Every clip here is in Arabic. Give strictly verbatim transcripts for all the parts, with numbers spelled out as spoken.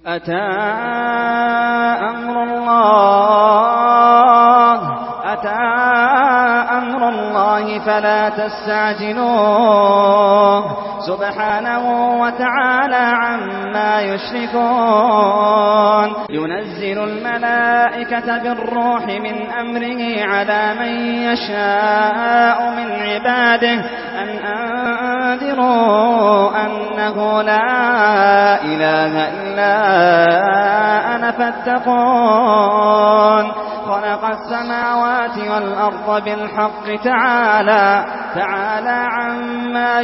أتى أمر الله أتى أمر الله فلا تستعجلوه سبحانه وتعالى عما يشركون ينزل الملائكة بالروح من أمره على من يشاء من عباده أن أنذروا أنه لا إله إلا أنا فاتقون خلق السماوات والأرض بالحق تعالى تعالى عما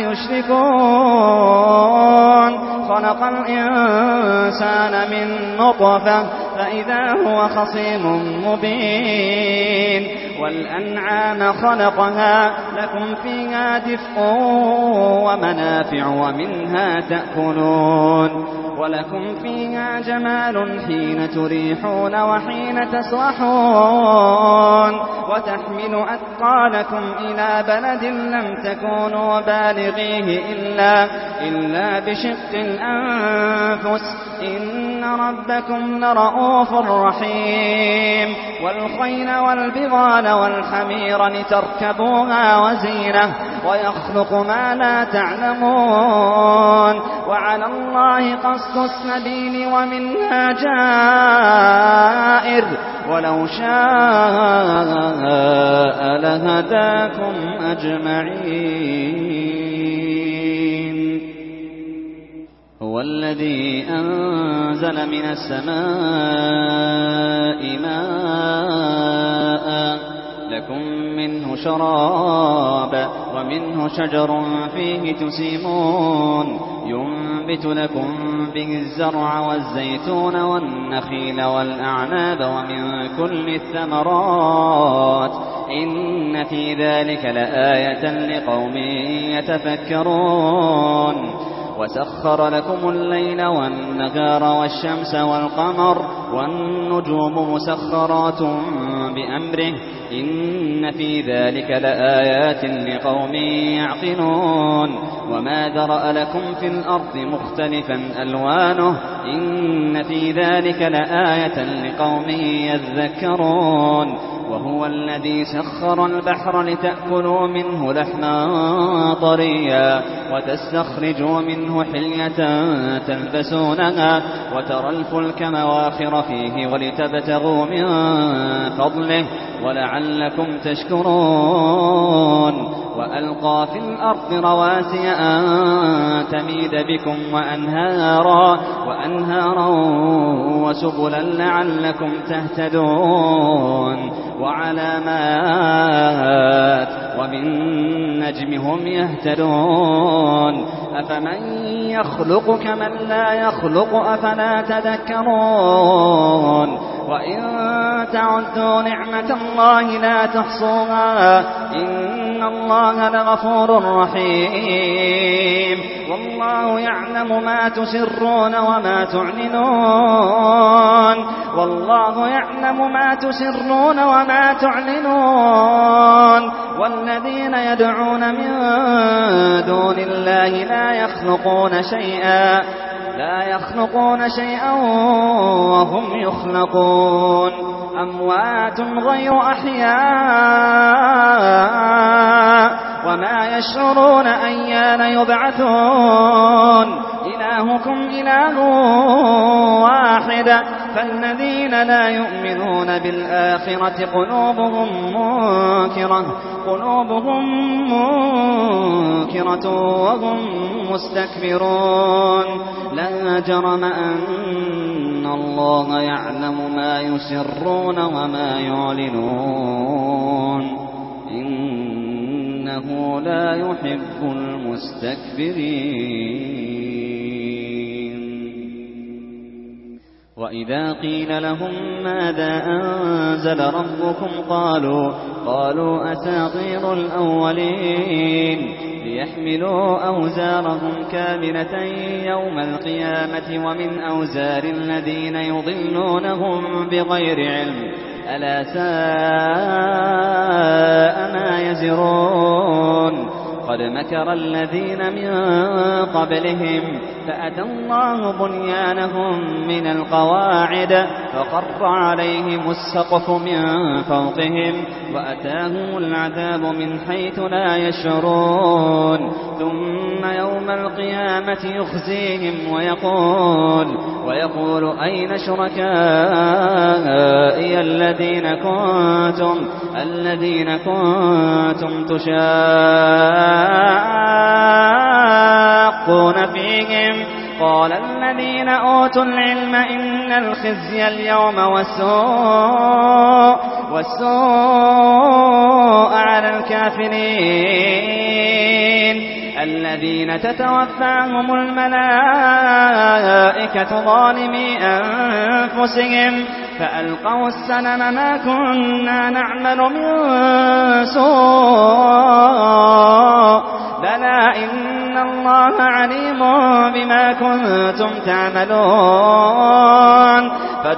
يشركون خلق الإنسان من نطفة فإذا هو خصيم مبين والأنعام خلقها لكم فيها دفء ومنافع ومنها تأكلون ولكم فيها جمال حين تريحون وحين تسرحون وتحمل أثقالكم إلى بلد لم تكونوا بالغيه إلا, إلا بشق الأنفس إن ربكم لرؤوف رحيم والخيل والبغال والحمير لتركبوها وزينة ويخلق ما لا تعلمون وعلى الله قصد السبيل ومنها جائر ولو شاء لهداكم أجمعين هو الذي أنزل من السماء ماء لكم منه شراب ومنه شجر فيه تسيمون ينبت لكم به الزرع والزيتون والنخيل والأعناب ومن كل الثمرات إن في ذلك لآية لقوم يتفكرون وسخر لكم الليل والنهار والشمس والقمر والنجوم مسخرات بأمره إن في ذلك لآيات لقوم يعقلون وما ذرأ لكم في الأرض مختلفا ألوانه إن في ذلك لآية لقوم يذكرون وهو الذي سخر البحر لتأكلوا منه لحما طريا وتستخرجوا منه حلية تلبسونها وترى الفلك مواخر فيه ولتبتغوا من فضله ولعلكم تشكرون وألقى في الأرض رواسي أن تميد بكم وأنهارا, وأنهارا وسبلا لعلكم تهتدون وعلامات وبالنجم هم يهتدون أفمن يخلق كمن لا يخلق أفلا تذكرون وإن تعدوا نعمة الله لا تحصوها إن الله لغفور رحيم والله يعلم ما تسرون وما تعلنون والله يعلم ما تسرون وما تعلنون والذين يدعون من دون الله لا يخلقون شيئا لا يخلقون شيئا وهم يخلقون أموات غير أحياء وما يشعرون أيان يبعثون إلهكم إله واحد فالذين لا يؤمنون بالآخرة قلوبهم منكرة قلوبهم منكرة وهم مستكبرون لا جرم أن الله يعلم ما يسرون وما يعلنون إنه لا يحب المستكبرين وإذا قيل لهم ماذا أنزل ربكم قالوا قالوا أساطير الأولين ليحملوا أوزارهم كاملة يوم القيامة ومن أوزار الذين يضلونهم بغير علم ألا ساء ما يزرون قد مكر الذين من قبلهم فأتى الله بنيانهم من القواعد فقر عليهم السقف من فوقهم وأتاهم العذاب من حيث لا يشعرون ثم يوم القيامة يخزيهم ويقول ويقول أين شركائي الذين كنتم الذين كنتم تشاقون فيهم قال الذين أوتوا العلم إن الخزي اليوم والسوء والسوء على الكافرين الذين تتوفاهم الملائكة ظالمي أنفسهم فألقوا السلم ما كنا نعمل من سوء بلى إن الله عليم بما كنتم تعملون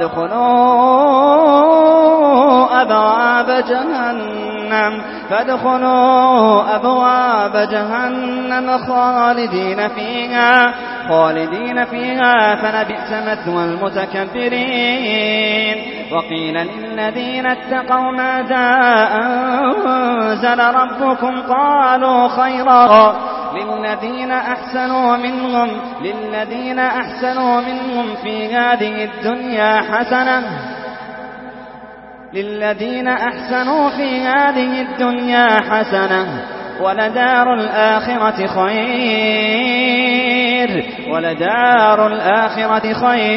فادخلوا أبواب جهنم فادخلوا أبواب جهنم خالدين فيها خالدين فيها فلبئس مثوى المتكبرين وقيل للذين اتقوا ماذا أنزل ربكم قالوا خيرا للذين أحسنوا منهم للذين أحسنوا منهم في هذه الدنيا حسنة للذين أحسنوا في هذه الدنيا حسنة ولدار الآخرة خير ولدار الآخرة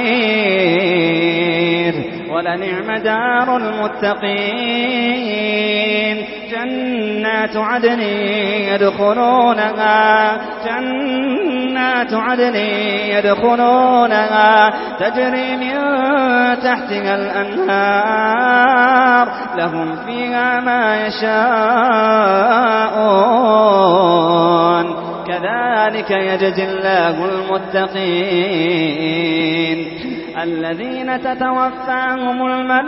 خير ولنعم دار المتقين جنات عدن يدخلونها جنات عدن يدخلونها تجري من تحتها الأنهار لهم فيها ما يشاءون كذلك يجزي الله المتقين الذين تتوفاهم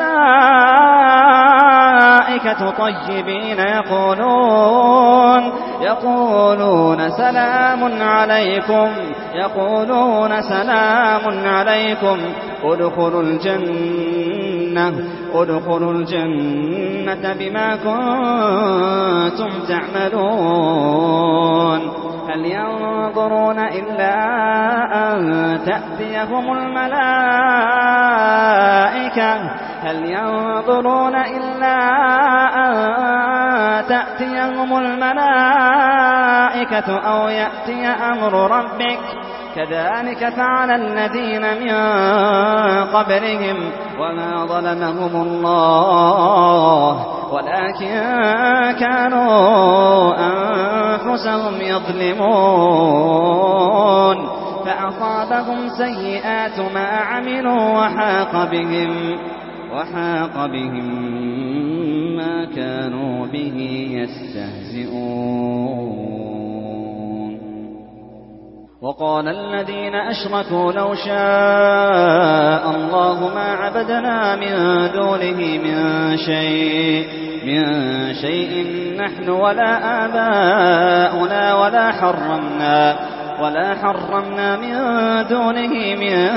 الملائكة طيبين يقولون يقولون سلام عليكم يقولون سلام عليكم ادخلوا الجنة ادخلوا الجنة بما كنتم تعملون هل ينظرون إلا أن تأتيهم الملائكة هل ينظرون إلا أن تأتيهم الملائكة أو يأتي أمر ربك كذلك فعل الذين من قبلهم وما ظلمهم الله ولكن كانوا أنفسهم يظلمون فأصابهم سيئات ما عملوا وحاق بهم وحاق بهم ما كانوا به يستهزئون وقال الذين أشركوا لو شاء الله ما عبدنا من دونه من شيء من شيء نحن ولا آباؤنا ولا حرمنا ولا حرمنا من دونه من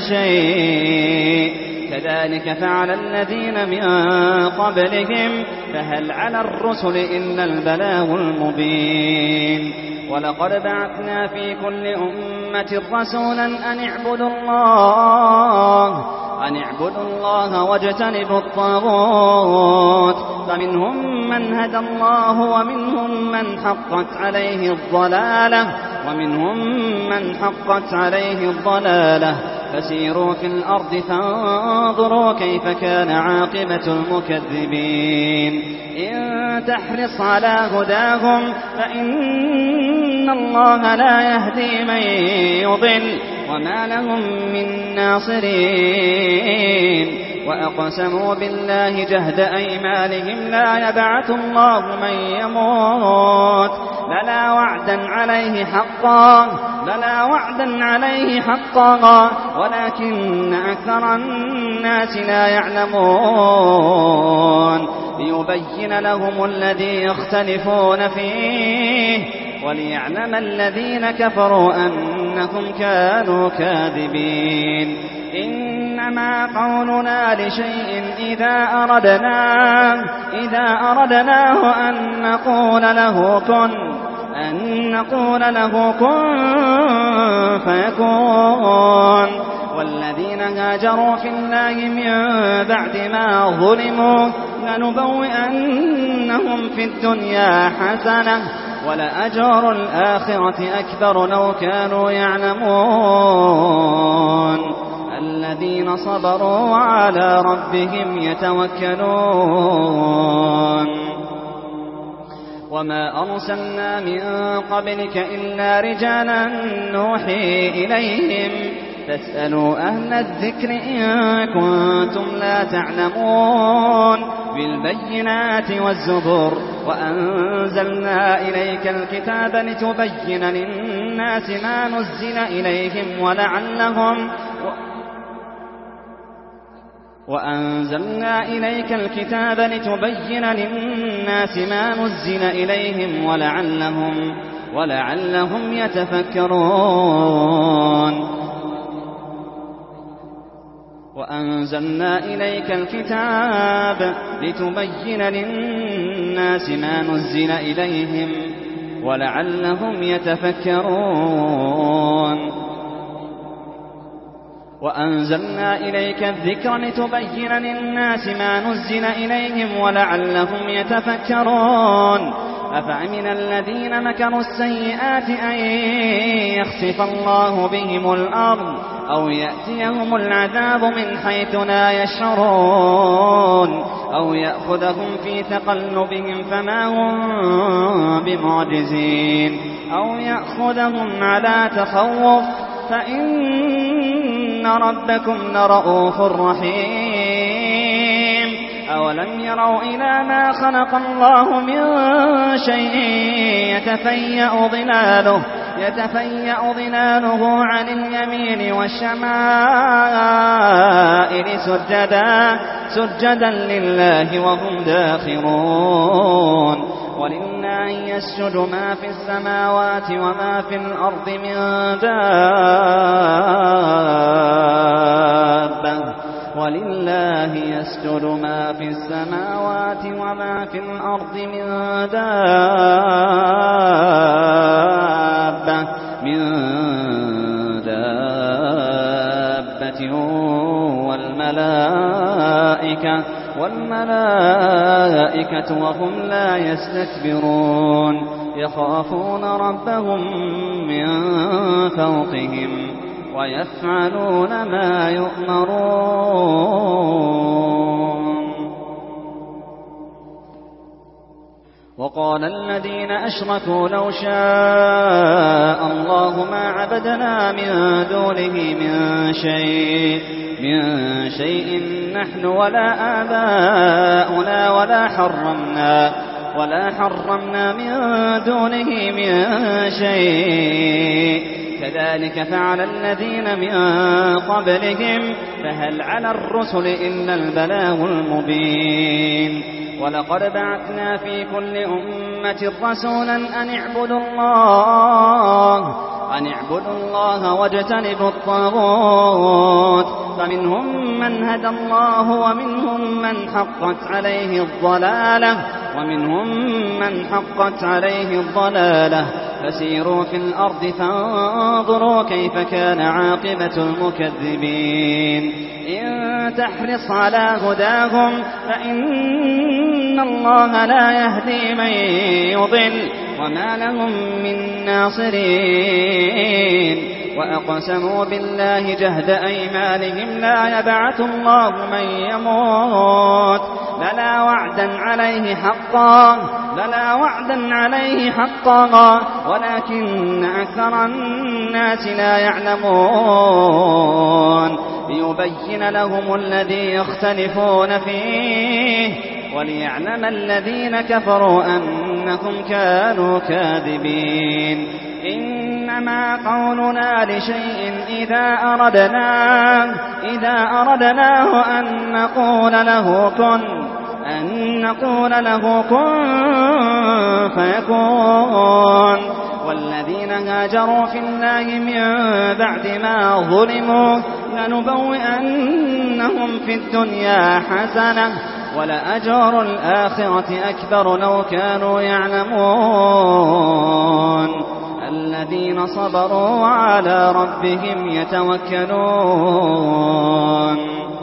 شيء كذلك فعل الذين من قبلهم فهل على الرسل إلا البلاغ المبين ولقد بعثنا في كل أمة رسولا أن اعبدوا الله أن اعبدوا الله واجتنبوا الطاغوت فمنهم من هدى الله ومنهم من حقت عليه الضلالة ومنهم من حقت عليه الضلالة فسيروا في الأرض فانظروا كيف كان عاقبة المكذبين إن تحرص على هداهم فإن الله لا يهدي من يضل وما لهم من ناصرين وأقسموا بالله جهد أيمانهم لا يبعث الله من يموت بلى وعدا عليه حقا بلى وعدا عليه حقا ولكن أكثر الناس لا يعلمون ليبين لهم الذي يختلفون فيه وليعلم الذين كفروا أنهم كانوا كاذبين إنما قولنا لشيء إذا أردناه إذا أردناه أن نقول له كن أن نقول له كن فيكون والذين هاجروا في الله من بعد ما ظلموا لنبوئنهم في الدنيا حسنة ولأجر الآخرة أكبر لو كانوا يعلمون الذين صبروا وعلى ربهم يتوكلون وما أرسلنا من قبلك إلا رجالا نوحي إليهم فاسألوا أهل الذكر إن كنتم لا تعلمون بالبينات والزبر وأنزلنا إليك الكتاب لتبين للناس ما نزل إليهم ولعلهم وأنزلنا إليك الكتاب لتبين للناس ما نزل إليهم ولعلهم ولعلهم يتفكرون وأنزلنا إليك الكتاب لتبين للناس ما نزل إليهم ولعلهم يتفكرون وأنزلنا إليك الذكر لتبين للناس ما نزل إليهم ولعلهم يتفكرون أفأمن الذين مكروا السيئات أن يخسف الله بهم الأرض أو يأتيهم العذاب من حيث لا يشعرون أو يأخذهم في تقلبهم فما هم بمعجزين أو يأخذهم على تخوف فإن ربكم لرؤوف رحيم أولم يروا إلى ما خلق الله من شيء يتفيأ ظلاله يتفيأ ظلاله عن اليمين والشمائل سجدا سجدا لله وهم داخرون ولله يسجد ما في السماوات وما في الأرض من دابة ولله يسجد ما في السماوات وما في الأرض من دابة من دابة والملائكة والملائكة وهم لا يستكبرون يخافون ربهم من فوقهم ويفعلون ما يؤمرون وقال الذين أشركوا لو شاء الله ما عبدنا من دونه من شيء من شيء نحن ولا آباؤنا ولا حرمنا ولا حرمنا من دونه من شيء كذلك فعل الذين من قبلهم فهل على الرسل إلا البلاغ المبين ولقد بعثنا في كل أمة رسولا أن اعبدوا الله أن اعبدوا الله واجتنبوا الطاغوت فمنهم من هدى الله ومنهم من حقت عليه الضلالة ومنهم من حقت عليه الضلالة فسيروا في الأرض فانظروا كيف كان عاقبة المكذبين إن تحرص على هداهم فإن الله لا يهدي من يضل وما لهم من ناصرين وأقسموا بالله جهد أيمانهم لا يبعث الله من يموت بلى وعدا عليه حقا بلى وعدا عليه حقا ولكن أكثر الناس لا يعلمون ليبين لهم الذي يختلفون فيه وليعلم الذين كفروا أنهم كانوا كاذبين إنما قولنا لشيء إذا أردناه إذا أردناه أن نقول له كن أن نقول له كن فيكون والذين هاجروا في الله من بعد ما ظلموا لنبوئنهم في الدنيا حسنة ولأجر الآخرة أكبر لو كانوا يعلمون الذين صبروا وعلى ربهم يتوكلون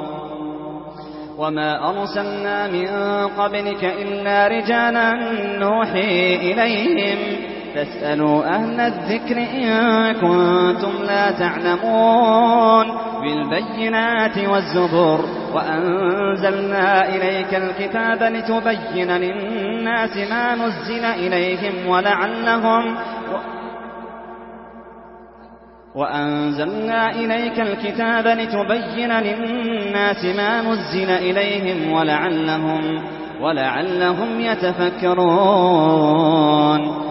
وما أرسلنا من قبلك إلا رجالا نوحي إليهم فاسألوا أهل الذكر إن كنتم لا تعلمون بالبينات والزبر وأنزلنا إليك الكتاب لتبين للناس ما نزل إليهم ولعلهم وأنزلنا إليك الكتاب لتبين للناس ما نزل إليهم ولعلهم ولعلهم يتفكرون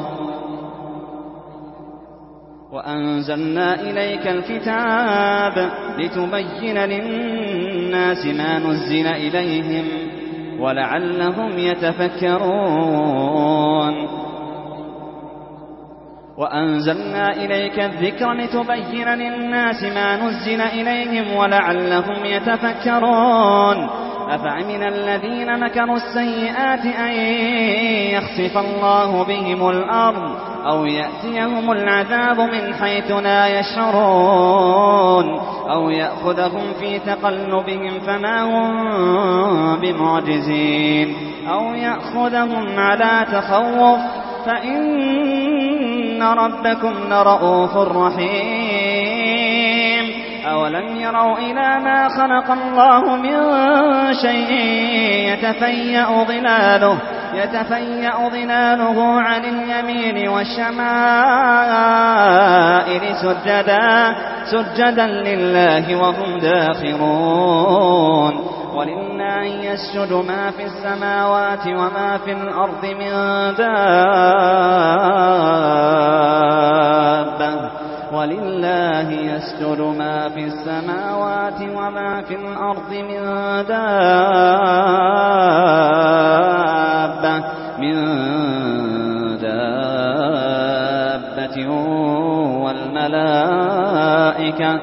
وأنزلنا إليك الكتاب لتبين للناس ما نزل إليهم ولعلهم يتفكرون وأنزلنا إليك الذكر لتبين للناس ما نزل إليهم ولعلهم يتفكرون أفأمن الذين مكروا السيئات أن يخسف الله بهم الأرض أو يأتيهم العذاب من حيث لا يشعرون أو يأخذهم في تقلبهم فما هم بمعجزين أو يأخذهم على تخوف فإن ربكم لرؤوف رحيم أولم يروا إلى ما خلق الله من شيء يتفيأ ظلاله يتفيأ ظلاله عن اليمين والشمائل سجدا سجدا لله وهم داخرون ولله يسجد ما في السماوات وما في الأرض من دابة ولله يسجد ما في السماوات وما في الأرض من دابة من دابة والملائكة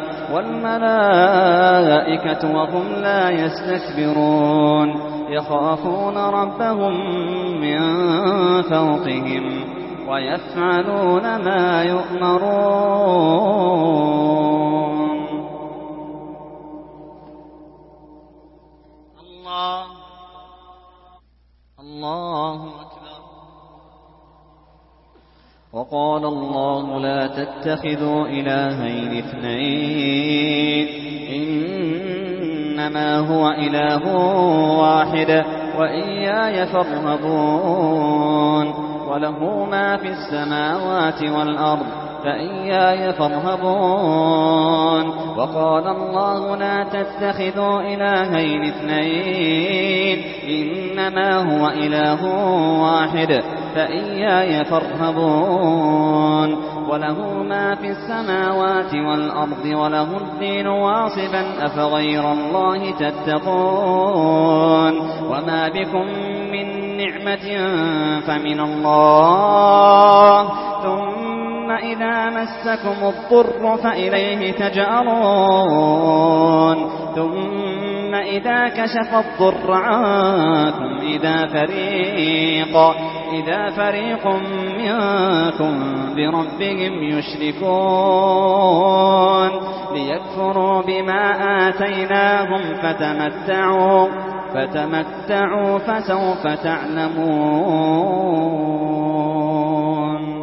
والملائكة وهم لا يستكبرون يخافون ربهم من فوقهم ويفعلون ما يؤمرون. الله الله أكبر. وقال الله لا تتخذوا إلهين اثنين إنما هو إله واحد وإياي فارهبون وله ما في السماوات والأرض فإياي فارهبون. وقال الله لا تتخذوا إلهين اثنين إنما هو إله واحد فإياي فارهبون وله ما في السماوات والأرض وله الدين واصبا أفغير الله تتقون. وما بكم من نعمة فمن الله ثم إذا مسكم الضر فإليه تجأرون ثم إذا كشف الضر عنكم إذا فريق إذا فريق منكم بربهم يشركون ليكفروا بما آتيناهم فتمتعوا فتمتعوا فسوف تعلمون.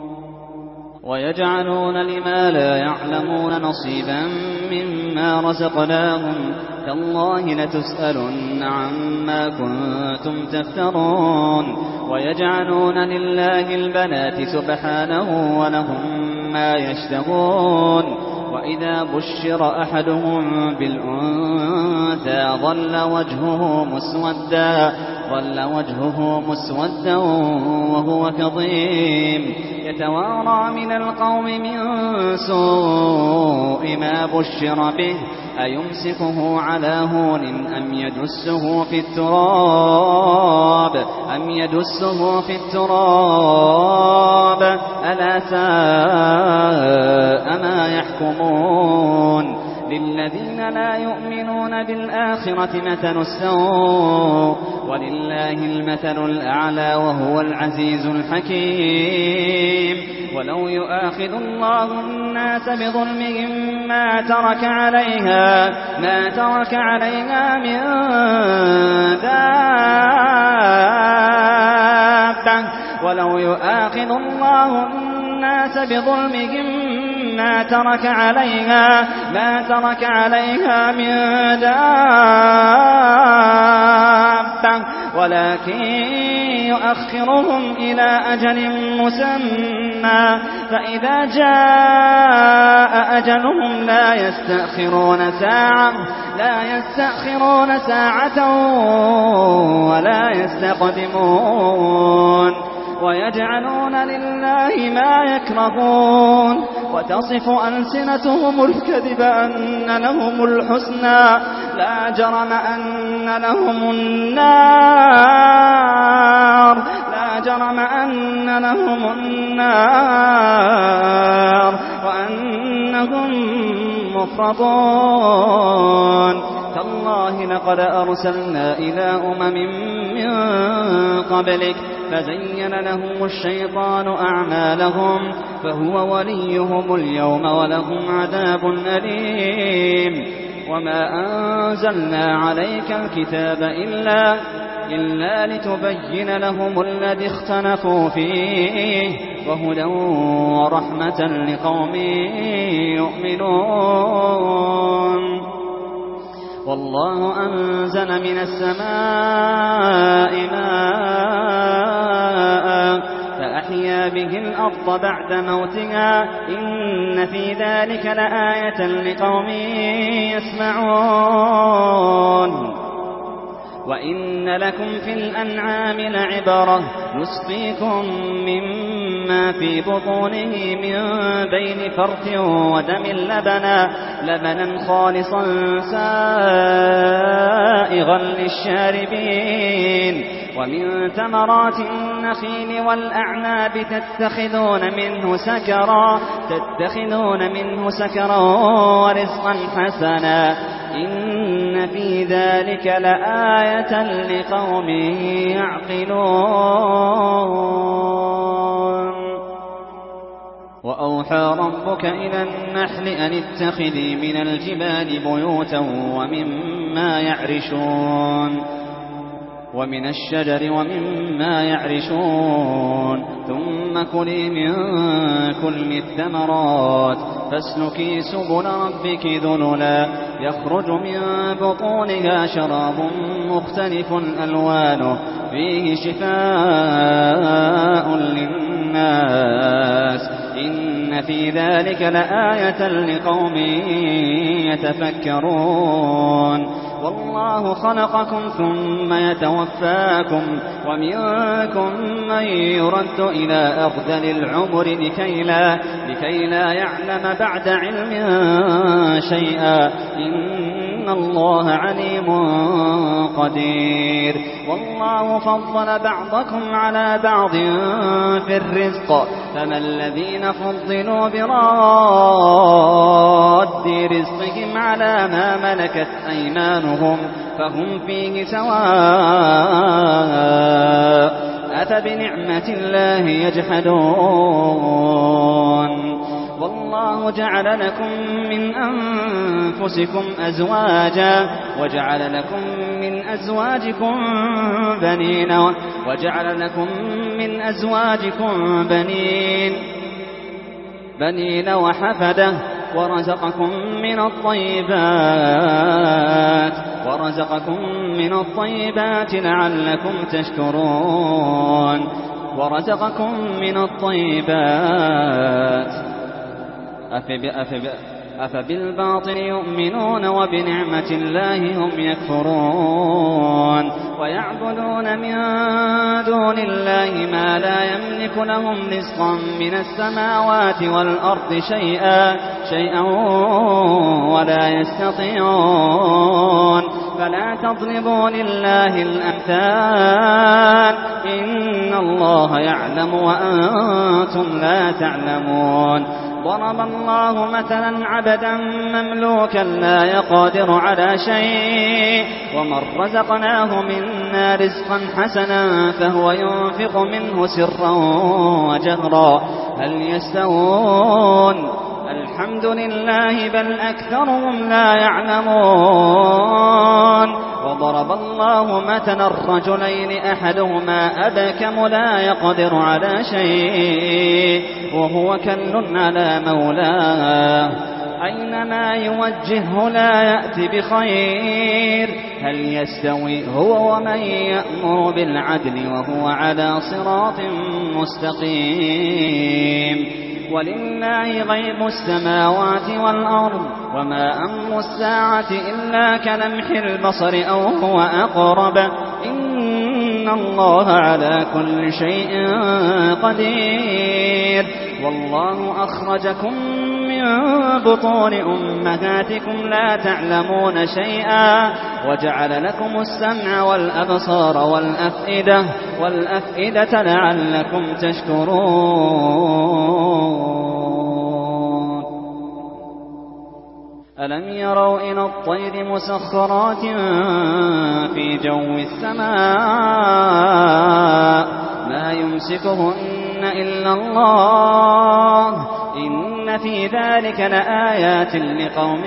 ويجعلون لما لا يعلمون نصيبا مما رزقناهم تالله لتسألن عما كنتم تفترون. ويجعلون لله البنات سبحانه ولهم ما يشتهون وإذا بشر أحدهم بالأنثى ظل وجهه مسودا ظل وجهه مسودا وهو كظيم يتوارى من القوم من سوء ما بشر به أيمسكه على هون أم يدسه في التراب أم يدسه في التراب ألا ساء ما يحكمون للذين لا يؤمنون بالآخرة مثل السوء ولله المثل الأعلى وهو العزيز الحكيم ولو يؤاخذ الله الناس بظلمهم ما ترك عليها ما ترك عليها من دابة ولو يؤاخذ الله الناس بظلمهم ما ترك عليها ما ترك عليها من دابة ولكن يؤخرهم إلى أجل مسمى فإذا جاء أجلهم لا يستأخرون ساعة لا يستأخرون ساعة ولا يستقدمون ويجعلون لله ما يكرهون وتصف ألسنتهم الكذب أن لهم الحسنى لا جرم أن لهم النار لا جرم أن لهم النار وأنهم مفرطون تالله لقد أرسلنا إلى أمم من قبلك فزين لهم الشيطان أعمالهم فهو وليهم اليوم ولهم عذاب أليم وما أنزلنا عليك الكتاب إلا, إلا لتبين لهم الذي اختلفوا فيه وهدى ورحمة لقوم يؤمنون والله أنزل من السماء ماء فأحيا به الأرض بعد موتها إن في ذلك لآية لقوم يسمعون وإن لكم في الأنعام لعبرة نسقيكم مما في بطونه من بين فرث ودم لبنا لبنا خالصا سائغا للشاربين ومن ثمرات النخيل والأعناب تتخذون منه سكرا تتخذون منه سكرا ورزقا حسنا إن في ذلك لآية لقوم يعقلون وأوحى ربك إلى النحل أن اتخذي من الجبال بيوتا ومما يعرشون ومن الشجر ومما يعرشون ثم كلي من كل الثمرات فاسلكي سبل ربك ذللا يخرج من بطونها شراب مختلف ألوانه فيه شفاء للناس إن في ذلك لآية لقوم يتفكرون والله خلقكم ثم يتوفاكم ومنكم من يرد إلى أرذل العمر لكي لا, لكي لا يعلم بعد علم شيئا إن الله عليم قدير والله فضل بعضكم على بعض في الرزق فما الذين فضلوا براد رزقهم على ما ملكت أيمانهم فهم فيه سواء أفبنعمة الله يجحدون والله جعل لكم من أنفسكم أزواجا وجعل لكم من أزواجكم بنين وجعل لكم من أزواجكم بنين بنين وحفدة ورزقكم من الطيبات ورزقكم من الطيبات لعلكم تشكرون ورزقكم من الطيبات أفب أفب أفبالباطل يؤمنون وبنعمة الله هم يكفرون ويعبدون من دون الله ما لا يملك لهم رزقا من السماوات والأرض شيئا شيئا ولا يستطيعون فلا تضربوا لله الأمثال إن الله يعلم وأنتم لا تعلمون ضرب الله مثلا عبدا مملوكا لا يقدر على شيء ومن رزقناه منا رزقا حسنا فهو ينفق منه سرا وجهرا هل يستوون الحمد لله بل أكثرهم لا يعلمون وضرب الله مثلا الرجلين أحدهما أبكم لا يقدر على شيء وهو كل على مولاه أينما يوجهه لا يأتي بخير هل يستوي هو ومن يأمر بالعدل وهو على صراط مستقيم ولله غيب السماوات والأرض وما أمر الساعة إلا كلمح البصر أو هو أقرب إن الله على كل شيء قدير والله أخرجكم من بطون أمهاتكم لا تعلمون شيئا وجعل لكم السمع والأبصار والأفئدة والأفئدة لعلكم تشكرون ألم يروا إلى الطير مسخرات في جو السماء ما يمسكهن إلا الله إن في ذلك لآيات لقوم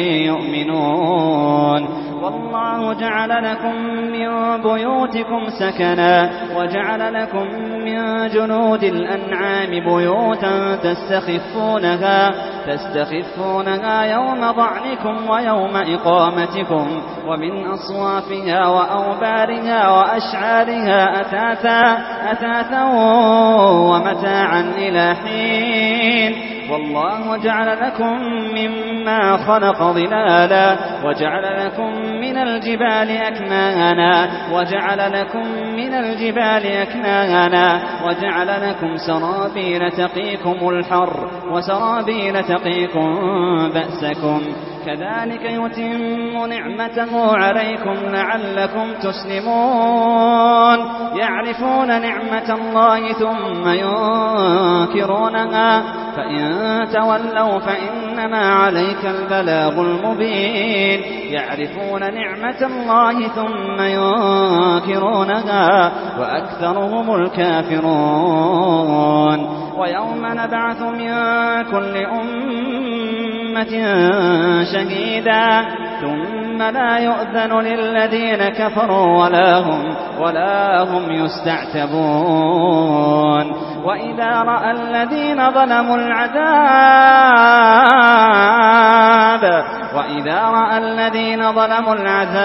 يؤمنون والله جعل لكم من بيوتكم سكنا وجعل لكم من جنود الأنعام بيوتا تستخفونها تستخفونها يوم ضعنكم ويوم إقامتكم ومن أصوافها وأوبارها وأشعارها أثاثا أثاثا ومتاعا إلى حين والله جعل لكم مما خلق ظلالا وجعل لكم من الجبال أكنانا وجعل لكم من الجبال أكنانا وجعل لكم سرابيل تقيكم الحر وسرابيل تقيكم بأسكم كذلك يتم نعمته عليكم لعلكم تسلمون يعرفون نعمة الله ثم ينكرونها فإن تولوا فإنما عليك البلاغ المبين يعرفون نعمة الله ثم ينكرونها وأكثرهم الكافرون ويوم نبعث من كل أمة شهيدا ثم لا يؤذن للذين كفروا ولا هم, ولا هم يستعتبون وإذا رأى الذين ظلموا العذاب وإذا رأى الذين ظلموا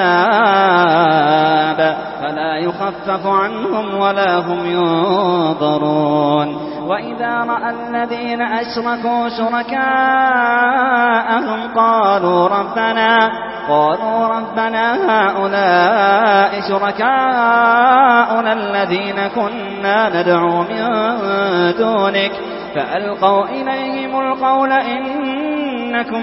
العذاب فلا يخفف عنهم ولا هم ينظرون وإذا رأى الذين أشركوا شركاءهم قالوا ربنا قالوا ربنا هؤلاء شركاؤنا الذين كنا ندعو من دونك فألقوا إليهم القول إنكم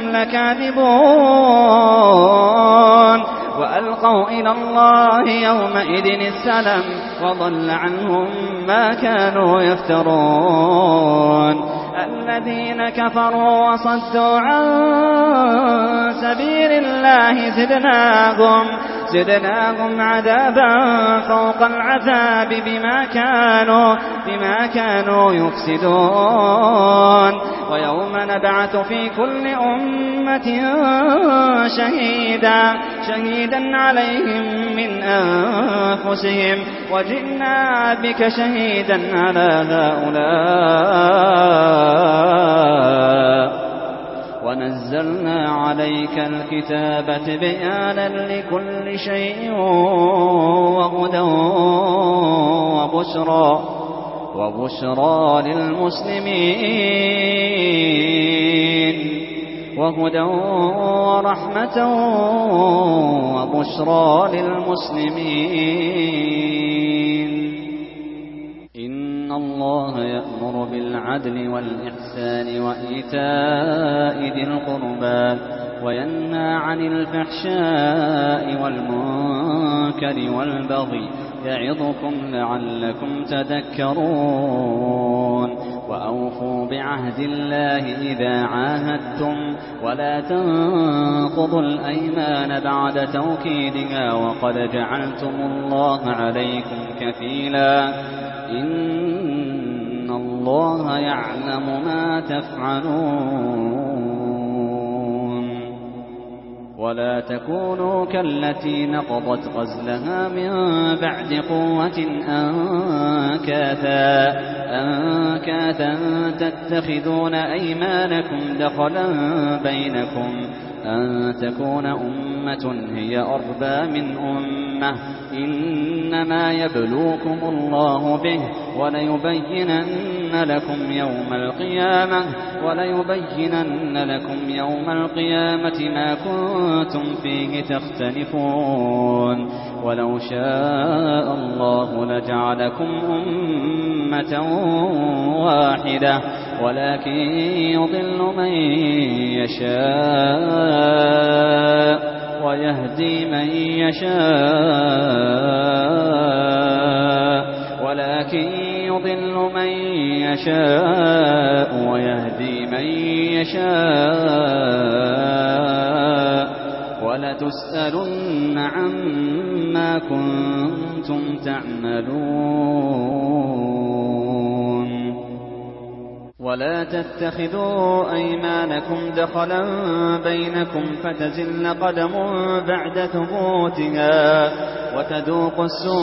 لكاذبون وألقوا إلى الله يومئذ السلام وضل عنهم ما كانوا يفترون الذين كفروا وصدوا عن سبيل الله زدناهم زدناهم عذابا فوق العذاب بما كانوا بما كانوا يفسدون ويوم نبعث في كل أمة شهيدا شهيدا عليهم من أنفسهم وجئنا بك شهيدا على هؤلاء ونزلنا عليك الكتاب تبيانا لكل شيء وهدى وبشرى وبشرى للمسلمين وهدى ورحمة وبشرى للمسلمين. إن الله يأمر بالعدل والإحسان وإيتاء ذي القربى وينهى عن الفحشاء والمنكر والبغي يعظكم لعلكم تذكرون. وأوفوا بعهد الله إذا عاهدتم ولا تنقضوا الأيمان بعد توكيدها وقد جعلتم الله عليكم كفيلا إن الله يعلم ما تفعلون. ولا تكونوا كالتي نقضت غزلها من بعد قوة أنكاثا أنكاثا تتخذون أيمانكم دخلا بينكم أن تكون أمة هي أربى من أمة إنما يبلوكم الله به وليبينن لكم يوم القيامة وليبينن لكم يوم القيامة ما كنتم فيه تختلفون. ولو شاء الله لجعلكم أمة واحدة ولكن يضل من يشاء ويهدي من يشاء ولكن يضل من يشاء ويهدي من يشاء ولتسألن عما كنتم تعملون. ولا تتخذوا أيمانكم دخلا بينكم فتزل قدم بعد ثبوتها وتذوقوا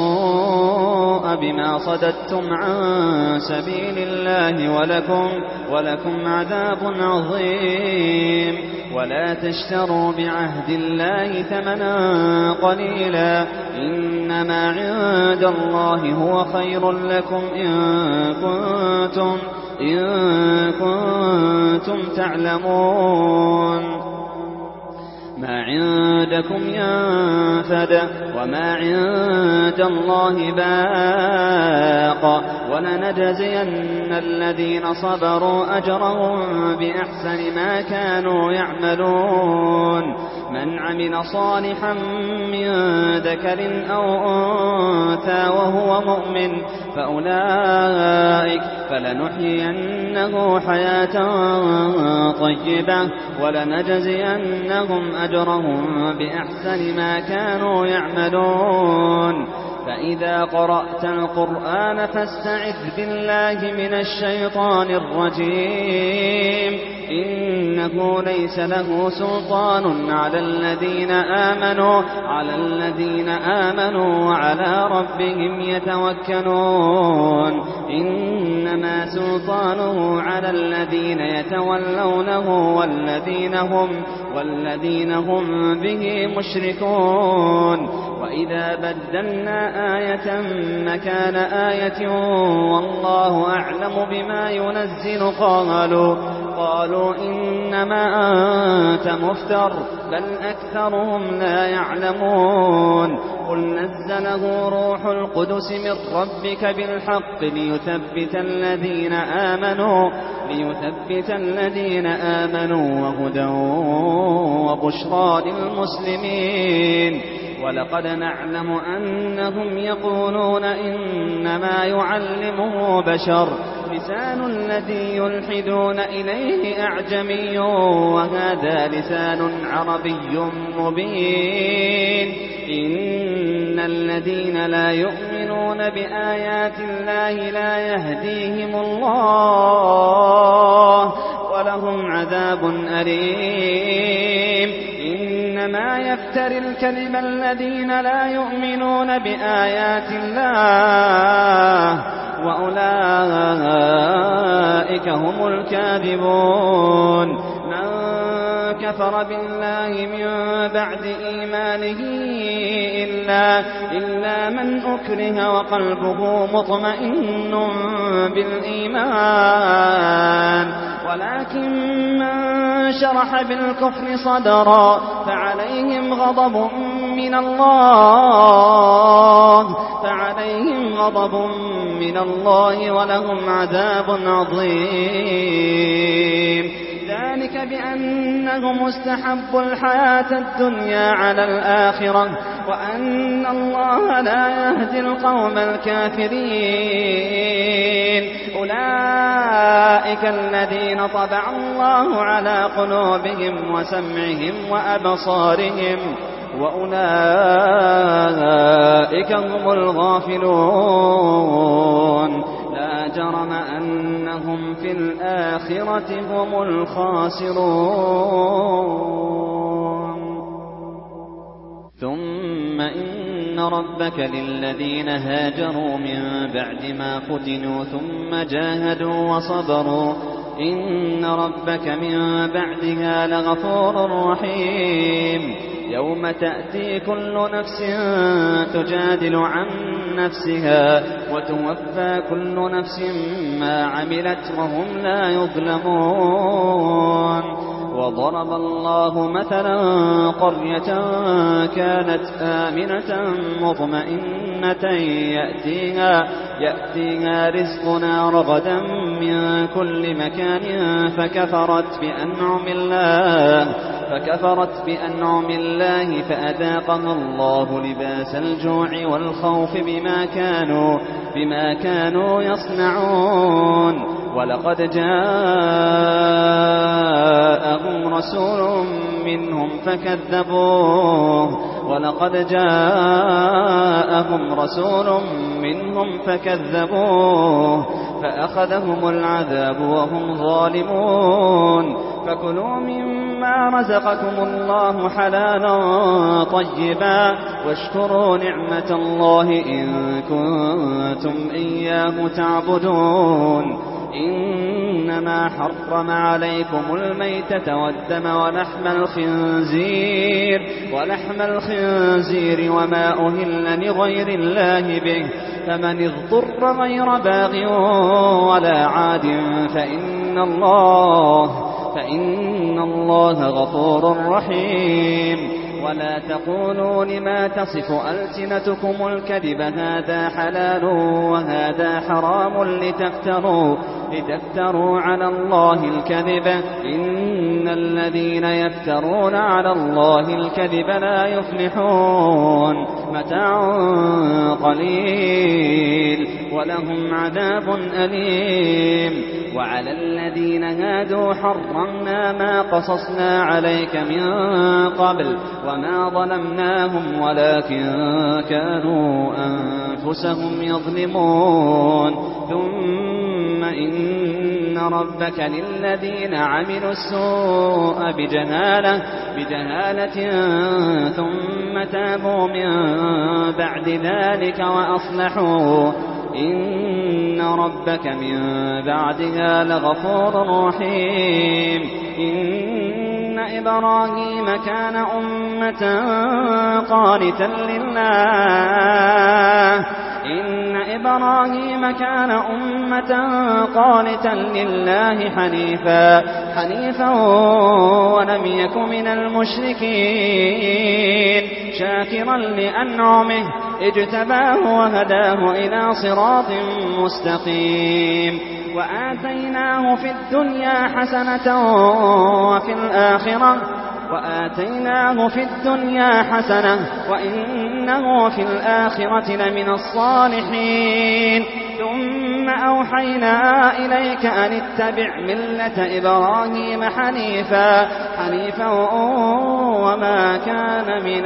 السوء بما صددتم عن سبيل الله ولكم, ولكم عذاب عظيم. ولا تشتروا بعهد الله ثمنا قليلا إنما عند الله هو خير لكم إن كنتم إن كنتم تعلمون. ما عندكم ينفد وما عند الله باق ولنجزين الذين صبروا أجرهم بأحسن ما كانوا يعملون. من عمل صالحا من ذكر أو أنثى وهو مؤمن فأولئك فلنحيينه حياة طيبة ولنجزينهم أجرهم بأحسن ما كانوا يعملون. فإذا قرأت القرآن فاستعذ بالله من الشيطان الرجيم إنه ليس له سلطان على الذين آمنوا على الذين آمنوا وعلى ربهم يتوكلون. إنما سلطانه على الذين يتولونه والذين هم والذين هم به مشركون. وإذا بدلنا آية مكان آية والله أعلم بما ينزل قالوا قالوا إنما أنت مفتر بل أكثرهم لا يعلمون. قل نزله روح القدس من ربك بالحق ليثبت الذين آمنوا ليثبت الذين آمنوا وهدى وبشرى للمسلمين. ولقد نعلم أنهم يقولون إنما يعلمه بشر لسان الذي يلحدون إليه أعجمي وهذا لسان عربي مبين. إن الذين لا يؤمنون بآيات الله لا يهديهم الله ولهم عذاب أليم. إنما يفتري الكذب الذين لا يؤمنون بآيات الله وأولئك هم الكاذبون. من كفر بالله من بعد إيمانه إلا, إلا من أكره وقلبه مطمئن بالإيمان ولكن من شرح بالكفر صدرا فعليهم غضب من الله فعليهم غضب من الله ولهم عذاب عظيم. ذلك بأنهم استحبوا الحياة الدنيا على الآخرة وأن الله لا يهدي القوم الكافرين. أولئك الذين طبع الله على قلوبهم وسمعهم وأبصارهم وأولئك هم الغافلون. لا جرم أنهم في الآخرة هم الخاسرون. ثم إن ربك للذين هاجروا من بعد ما فتنوا ثم جاهدوا وصبروا إن ربك من بعدها لغفور رحيم. يوم تأتي كل نفس تجادل عن نفسها وتوفى كل نفس ما عملت وهم لا يظلمون. وضرب الله مثلا قرية كانت آمنة مطمئنة يأتيها, يأتيها رزقنا رغدا من كل مكان فكفرت بأنعم الله فكفرت بأنعم الله فأذاقها الله لباس الجوع والخوف بما كانوا, بما كانوا يصنعون. ولقد جاءهم رسول منهم فكذبوه ولقد جاءهم رسول منهم فكذبوه فأخذهم العذاب وهم ظالمون. فكلوا مما رزقكم الله حلالا طيبا واشكروا نعمة الله إن كنتم إياه تعبدون. إنما حرم عليكم الميتة والدم ولحم الخنزير, ولحم الخنزير وما أهل لغير الله به فمن اضطر غير باغ ولا عاد فإن الله, فإن الله غفور رحيم. ولا تقولوا لما تصف ألسنتكم الكذب هذا حلال وهذا حرام لتفتروا, لتفتروا على الله الكذب إن الذين يفترون على الله الكذب لا يفلحون. متاع قليل ولهم عذاب أليم. وعلى الذين هادوا حرمنا ما قصصنا عليك من قبل وما ظلمناهم ولكن كانوا أنفسهم يظلمون. ثم إن ربك للذين عملوا السوء بجهالة, بجهالة ثم تابوا من بعد ذلك وأصلحوا إن ربك من بعدها لغفور رحيم. إن إبراهيم كان أمة قانتا لله إن إبراهيم كان أمة قانتا لله حنيفا, حنيفا ولم يك من المشركين. شاكرا لأنعمه اجتباه وهداه إلى صراط مستقيم. وآتيناه في الدنيا حسنة وفي الآخرة وآتيناه في الدنيا حسنة وإنه في الآخرة لمن الصالحين. ثم أوحينا إليك أن اتبع ملة إبراهيم حنيفا, حنيفا وما كان من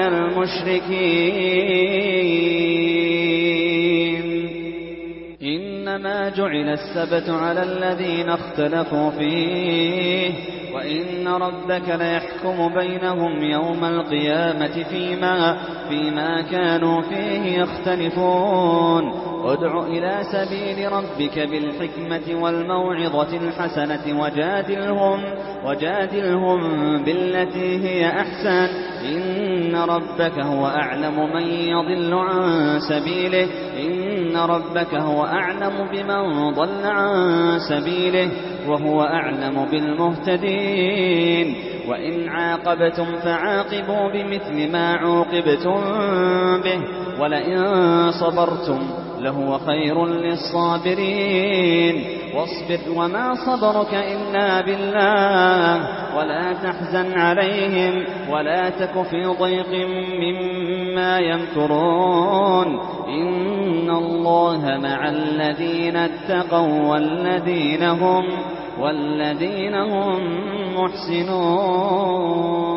المشركين. إنما جعل السبت على الذين اختلفوا فيه وإن ربك ليحكم بينهم يوم القيامة فيما, فيما كانوا فيه يختلفون. ادع إلى سبيل ربك بالحكمة والموعظة الحسنة وجادلهم, وجادلهم بالتي هي أحسن إن ربك هو أعلم من يضل عن سبيله إن ربك هو أعلم بمن ضل عن سبيله وهو أعلم بالمهتدين. وإن عاقبتم فعاقبوا بمثل ما عوقبتم به ولئن صبرتم لهو خير للصابرين. واصبر وما صبرك إلا بالله ولا تحزن عليهم ولا تك في ضيق مما يمكرون. إن الله مع الذين اتقوا والذين هم والذين هم محسنون.